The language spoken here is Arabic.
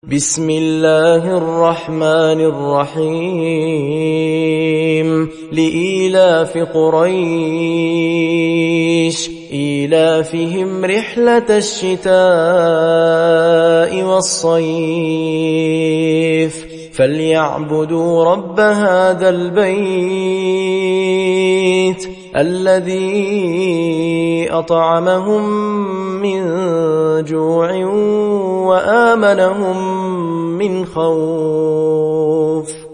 بسم الله الرحمن الرحيم لإيلاف قريش إيلافهم رحلة الشتاء والصيف فليعبدوا رب هذا البيت الذي أطعمهم من جوع وآمنهم من خوف.